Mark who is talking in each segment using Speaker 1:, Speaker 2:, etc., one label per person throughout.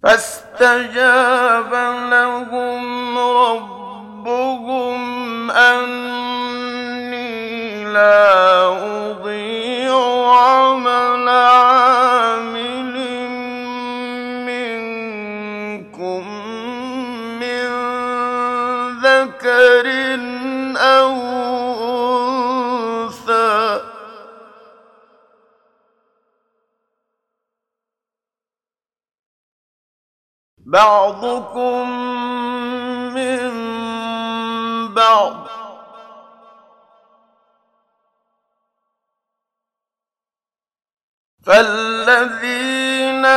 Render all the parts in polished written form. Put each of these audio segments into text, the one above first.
Speaker 1: فاستجاب لهم ربهم أني لا أضيع عمل عامل منكم من ذكر أو أنثى بعضكم من بعض فالذين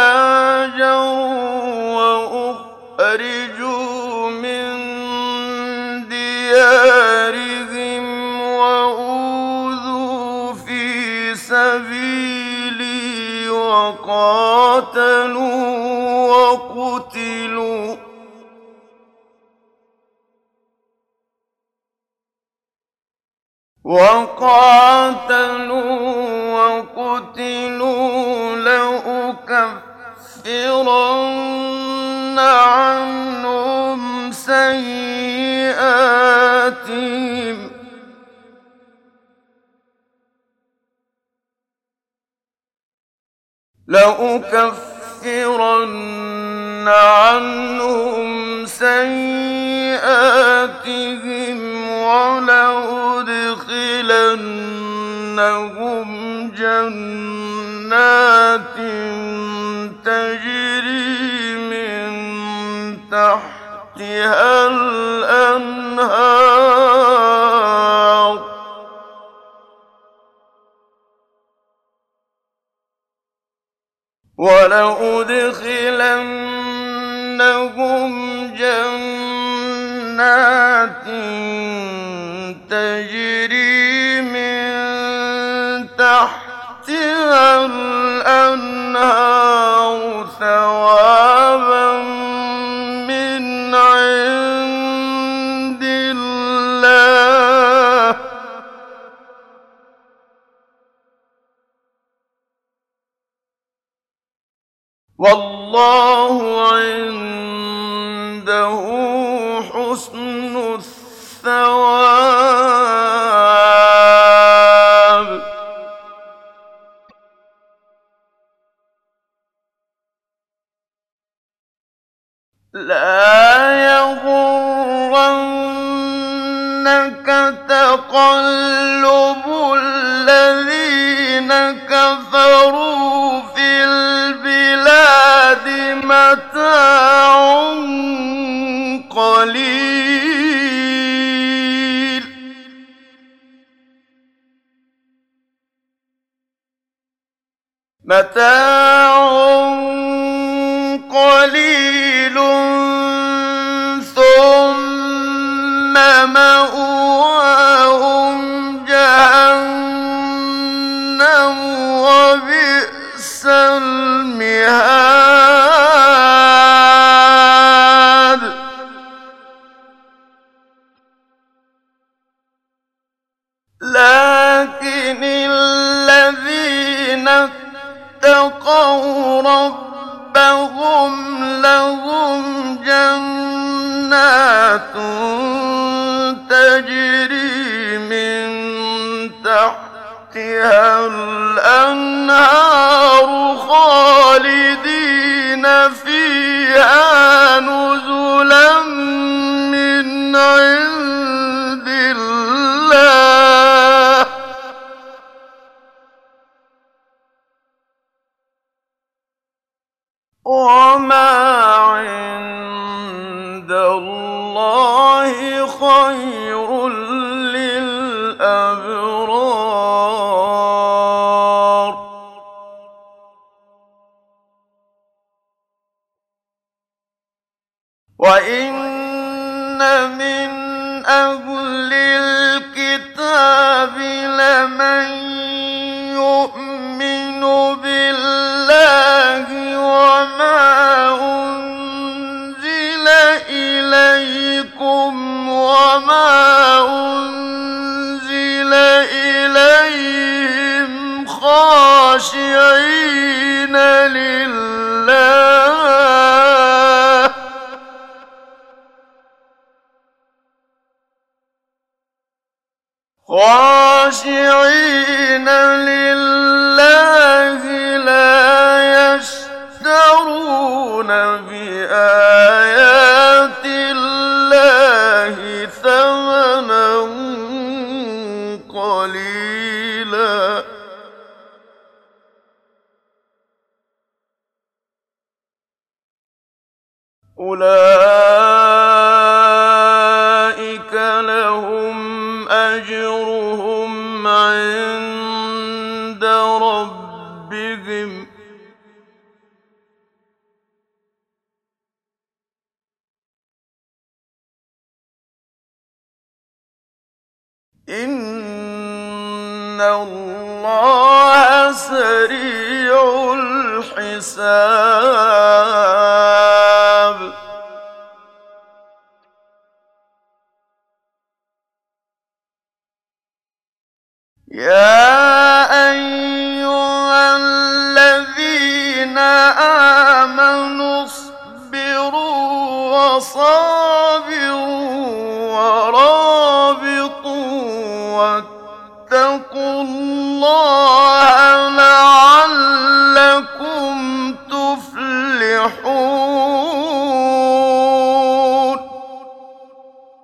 Speaker 1: هاجروا وأخرجوا من ديارهم وأوذوا في سبيلي وقاتلوا وقتلوا لأكفرن عنهم سيئاتهم ولأدخلنهم جنات تجري من تحتها الأنهار ثوابا من عند الله والله عنده حسن الثواب. لا يغرنك تقلب الذين كفروا في البلاد متاع قليل ثم مأواهم جهنم وبئس المهاد. لكن الذين اتقوا ربهم لهم جنات تجري من تحتها الأنهار خالدين فيها نزلا من عند الله وما عند الله خير للأبرار. وإن من أهل الكتاب لمن يؤمن بالله وما أنزل إليكم وما أنزل إليهم خاشعين لله خاشعين لله لا يشترون بآيات الله ثمنا قليلا أولئك لهم أجرهم عند ربهم إن الله سريع الحساب يا أيها الذين آمنوا اصبروا وصابروا ورابطوا واتقوا الله